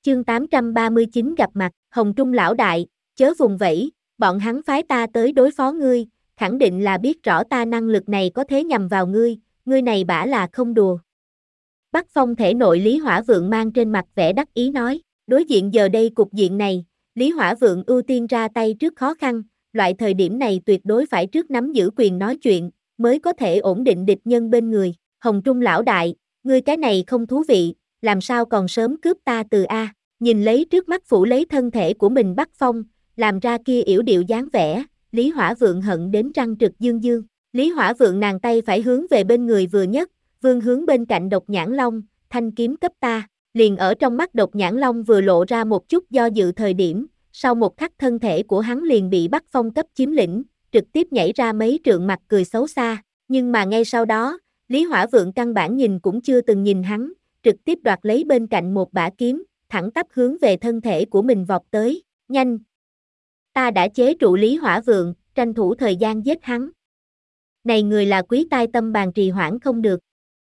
Chương 839 gặp mặt, Hồng Trung lão đại, chớ vùng vẫy, bọn hắn phái ta tới đối phó ngươi, khẳng định là biết rõ ta năng lực này có thế nhằm vào ngươi, ngươi này bả là không đùa. Bắc Phong thể nội Lý Hỏa Vượng mang trên mặt vẻ đắc ý nói, đối diện giờ đây cục diện này, Lý Hỏa Vượng ưu tiên ra tay trước khó khăn, loại thời điểm này tuyệt đối phải trước nắm giữ quyền nói chuyện, mới có thể ổn định địch nhân bên người. Hồng Trung lão đại, ngươi cái này không thú vị, làm sao còn sớm cướp ta từ A, nhìn lấy trước mắt phủ lấy thân thể của mình Bắc Phong, làm ra kia yểu điệu dáng vẻ, Lý Hỏa Vượng hận đến răng trực dương dương. Lý Hỏa Vượng nàng tay phải hướng về bên người vừa nhất, vương hướng bên cạnh Độc Nhãn Long, thanh kiếm cấp ta, liền ở trong mắt Độc Nhãn Long vừa lộ ra một chút do dự thời điểm, sau một khắc thân thể của hắn liền bị Bắc Phong cấp chiếm lĩnh, trực tiếp nhảy ra mấy trượng mặt cười xấu xa, nhưng mà ngay sau đó, Lý Hỏa Vượng căn bản nhìn cũng chưa từng nhìn hắn, trực tiếp đoạt lấy bên cạnh một bả kiếm, thẳng tắp hướng về thân thể của mình vọt tới, nhanh! Ta đã chế trụ Lý Hỏa Vượng, tranh thủ thời gian giết hắn. Này người là quý tai tâm bàn trì hoãn không được.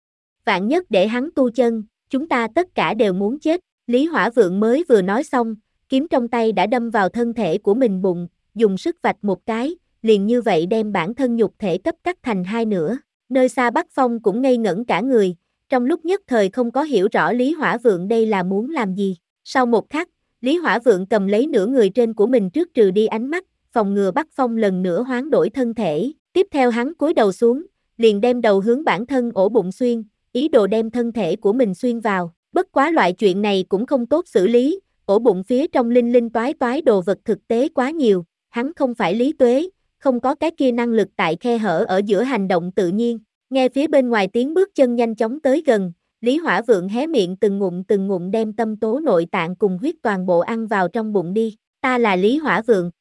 Vạn nhất để hắn tu chân, chúng ta tất cả đều muốn chết. Lý Hỏa Vượng mới vừa nói xong, kiếm trong tay đã đâm vào thân thể của mình bụng, dùng sức vạch một cái, liền như vậy đem bản thân nhục thể cấp cắt thành hai nửa. Nơi xa Bắc Phong cũng ngây ngẩn cả người, trong lúc nhất thời không có hiểu rõ Lý Hỏa Vượng đây là muốn làm gì. Sau một khắc, Lý Hỏa Vượng cầm lấy nửa người trên của mình trước trừ đi ánh mắt, phòng ngừa Bắc Phong lần nữa hoán đổi thân thể. Tiếp theo hắn cúi đầu xuống, liền đem đầu hướng bản thân ổ bụng xuyên, ý đồ đem thân thể của mình xuyên vào. Bất quá loại chuyện này cũng không tốt xử lý, ổ bụng phía trong linh linh toái toái đồ vật thực tế quá nhiều, hắn không phải Lý Tuế, không có cái kia năng lực tại khe hở ở giữa hành động tự nhiên. Nghe phía bên ngoài tiếng bước chân nhanh chóng tới gần, Lý Hỏa Vượng hé miệng từng ngụm đem tâm tố nội tạng cùng huyết toàn bộ ăn vào trong bụng đi. Ta là Lý Hỏa Vượng.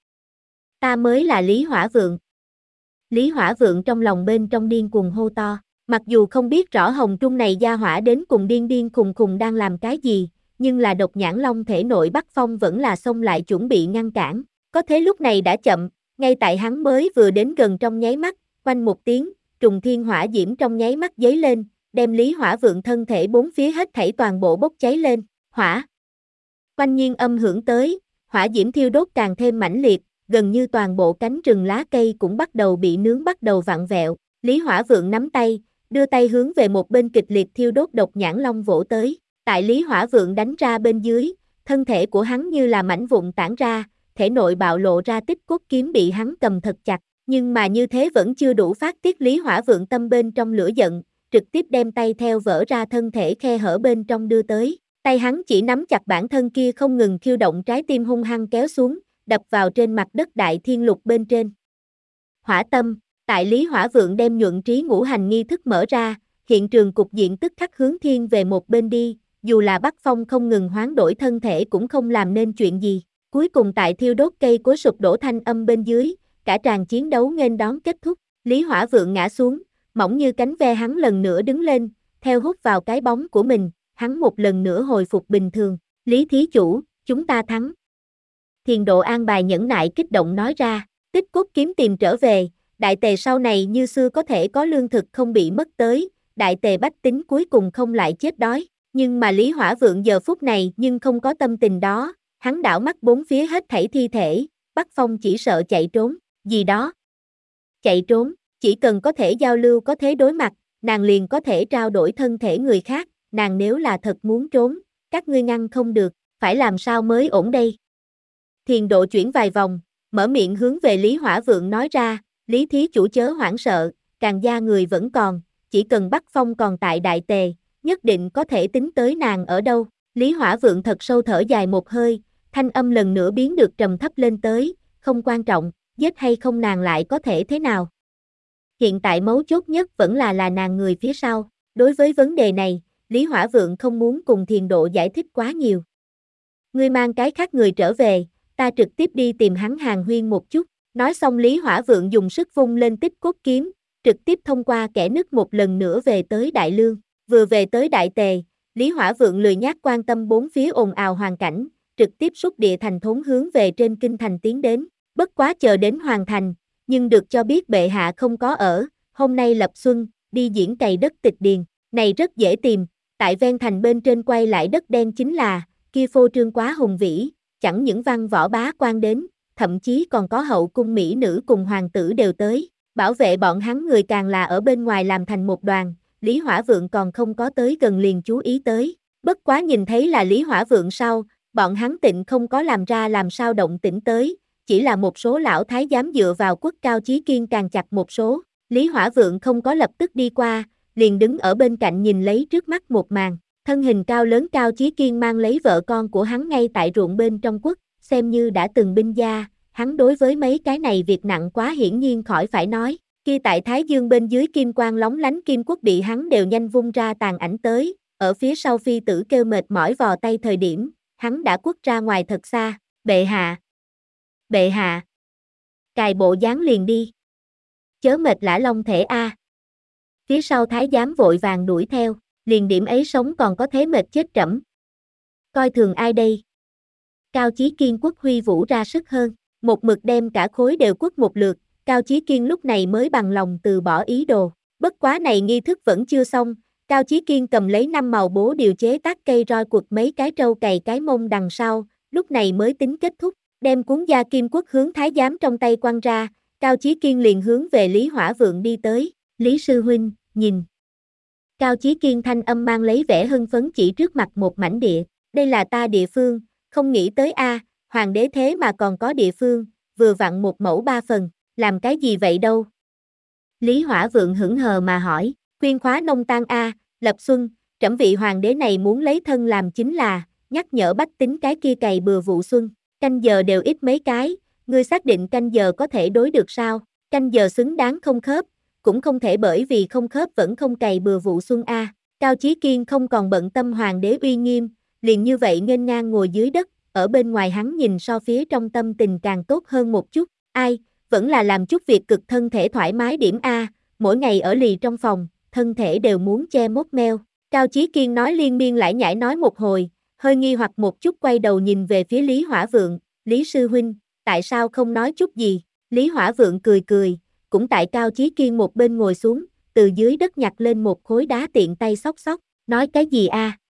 Ta mới là Lý Hỏa Vượng. Lý Hỏa Vượng trong lòng bên trong điên cuồng hô to. Mặc dù không biết rõ Hồng Trung này gia hỏa đến cùng điên khùng đang làm cái gì, nhưng là Độc Nhãn Long thể nội Bắc Phong vẫn là xông lại chuẩn bị ngăn cản. Có thế lúc này đã chậm, ngay tại hắn mới vừa đến gần trong nháy mắt, quanh một tiếng, trùng thiên hỏa diễm trong nháy mắt giấy lên, đem Lý Hỏa Vượng thân thể bốn phía hết thảy toàn bộ bốc cháy lên, hỏa. Quanh nhiên âm hưởng tới, hỏa diễm thiêu đốt càng thêm mãnh liệt, gần như toàn bộ cánh rừng lá cây cũng bắt đầu bị nướng bắt đầu vặn vẹo. Lý Hỏa Vượng nắm tay, đưa tay hướng về một bên kịch liệt thiêu đốt Độc Nhãn Long vỗ tới. Tại Lý Hỏa Vượng đánh ra bên dưới, thân thể của hắn như là mảnh vụn tản ra, thể nội bạo lộ ra tích cốt kiếm bị hắn cầm thật chặt, nhưng mà như thế vẫn chưa đủ phát tiết Lý Hỏa Vượng tâm bên trong lửa giận, trực tiếp đem tay theo vỡ ra thân thể khe hở bên trong đưa tới. Tay hắn chỉ nắm chặt bản thân kia không ngừng khiêu động trái tim hung hăng kéo xuống, đập vào trên mặt đất đại thiên lục bên trên. Hỏa tâm, tại Lý Hỏa Vượng đem nhuận trí ngũ hành nghi thức mở ra, hiện trường cục diện tức khắc hướng thiên về một bên đi, dù là Bắc Phong không ngừng hoán đổi thân thể cũng không làm nên chuyện gì. Cuối cùng tại thiêu đốt cây cối sụp đổ thanh âm bên dưới, cả tràng chiến đấu nghênh đón kết thúc, Lý Hỏa Vượng ngã xuống, mỏng như cánh ve hắn lần nữa đứng lên, theo hút vào cái bóng của mình, hắn một lần nữa hồi phục bình thường. Lý thí chủ, chúng ta thắng. Thiền Độ an bài nhẫn nại kích động nói ra, tích cốt kiếm tìm trở về, đại tề sau này như xưa có thể có lương thực không bị mất tới, đại tề bách tính cuối cùng không lại chết đói. Nhưng mà Lý Hỏa Vượng giờ phút này nhưng không có tâm tình đó, hắn đảo mắt bốn phía hết thảy thi thể, Bắc Phong chỉ sợ chạy trốn, gì đó. Chạy trốn, chỉ cần có thể giao lưu có thế đối mặt, nàng liền có thể trao đổi thân thể người khác, nàng nếu là thật muốn trốn, các ngươi ngăn không được, phải làm sao mới ổn đây. Thiền Độ chuyển vài vòng, mở miệng hướng về Lý Hỏa Vượng nói ra, Lý thí chủ chớ hoảng sợ, Càn gia người vẫn còn, chỉ cần Bắc Phong còn tại đại tề, nhất định có thể tính tới nàng ở đâu. Lý Hỏa Vượng thật sâu thở dài một hơi, thanh âm lần nữa biến được trầm thấp lên tới, không quan trọng, giết hay không nàng lại có thể thế nào. Hiện tại mấu chốt nhất vẫn là nàng người phía sau, đối với vấn đề này, Lý Hỏa Vượng không muốn cùng Thiền Độ giải thích quá nhiều. Ngươi mang cái khác người trở về, ta trực tiếp đi tìm hắn hàn huyên một chút, nói xong Lý Hỏa Vượng dùng sức vung lên tích cốt kiếm, trực tiếp thông qua kẽ nứt một lần nữa về tới Đại Lương, vừa về tới Đại Tề, Lý Hỏa Vượng lười nhác quan tâm bốn phía ồn ào hoàn cảnh, trực tiếp xúc địa thành thốn hướng về trên kinh thành tiến đến, bất quá chờ đến hoàn thành, nhưng được cho biết bệ hạ không có ở, hôm nay lập xuân, đi diễn cày đất tịch điền, này rất dễ tìm, tại ven thành bên trên quay lại đất đen chính là, kia phô trương quá hùng vĩ, chẳng những văn võ bá quan đến, thậm chí còn có hậu cung mỹ nữ cùng hoàng tử đều tới, bảo vệ bọn hắn người càng là ở bên ngoài làm thành một đoàn, Lý Hỏa Vượng còn không có tới gần liền chú ý tới, bất quá nhìn thấy là Lý Hỏa Vượng sau, bọn hắn tịnh không có làm ra làm sao động tĩnh tới, chỉ là một số lão thái giám dựa vào Quốc Cao Chí Kiên càng chặt một số, Lý Hỏa Vượng không có lập tức đi qua, liền đứng ở bên cạnh nhìn lấy trước mắt một màn, thân hình cao lớn Cao Chí Kiên mang lấy vợ con của hắn ngay tại ruộng bên trong quất, xem như đã từng binh gia, hắn đối với mấy cái này việc nặng quá hiển nhiên khỏi phải nói, kia tại Thái Dương bên dưới kim quang lóng lánh kim quốc bị hắn đều nhanh vung ra tàn ảnh tới, ở phía sau phi tử kêu mệt mỏi vò tay thời điểm, hắn đã quất ra ngoài thật xa, bệ hạ, cài bộ dáng liền đi, chớ mệt lả long thể a. Phía sau thái giám vội vàng đuổi theo, liền điểm ấy sống còn có thế mệt chết trẫm. Coi thường ai đây? Cao Chí Kiên quất huy vũ ra sức hơn, một mực đem cả khối đều quất một lượt, Cao Chí Kiên lúc này mới bằng lòng từ bỏ ý đồ. Bất quá này nghi thức vẫn chưa xong, Cao Chí Kiên cầm lấy 5 màu bố điều chế tác cây roi quật mấy cái trâu cày cái mông đằng sau, lúc này mới tính kết thúc, đem cuốn da kim quất hướng thái giám trong tay quăng ra, Cao Chí Kiên liền hướng về Lý Hỏa Vượng đi tới, Lý sư huynh, nhìn. Cao Chí Kiên thanh âm mang lấy vẻ hưng phấn chỉ trước mặt một mảnh địa, đây là ta địa phương, không nghĩ tới a, hoàng đế thế mà còn có địa phương, vừa vặn 1 mẫu 3 phần, làm cái gì vậy đâu? Lý Hỏa Vượng hững hờ mà hỏi, khuyên khóa nông tan a, Lập Xuân, trẫm vị hoàng đế này muốn lấy thân làm chính là, nhắc nhở bách tính cái kia cày bừa vụ xuân, canh giờ đều ít mấy cái, ngươi xác định canh giờ có thể đối được sao? Canh giờ xứng đáng không khớp, cũng không thể bởi vì không khớp vẫn không cày bừa vụ xuân a. Cao Chí Kiên không còn bận tâm hoàng đế uy nghiêm, liền như vậy nghênh ngang ngồi dưới đất, ở bên ngoài hắn nhìn so phía trong tâm tình càng tốt hơn một chút, ai, vẫn là làm chút việc cực thân thể thoải mái điểm a, mỗi ngày ở lì trong phòng, thân thể đều muốn che mốt meo. Cao Chí Kiên nói liên miên lải nhải nói một hồi, hơi nghi hoặc một chút quay đầu nhìn về phía Lý Hỏa Vượng, Lý sư huynh, tại sao không nói chút gì? Lý Hỏa Vượng cười cười, cũng tại Cao Chí Kiên một bên ngồi xuống, từ dưới đất nhặt lên một khối đá tiện tay xóc xóc, nói cái gì a?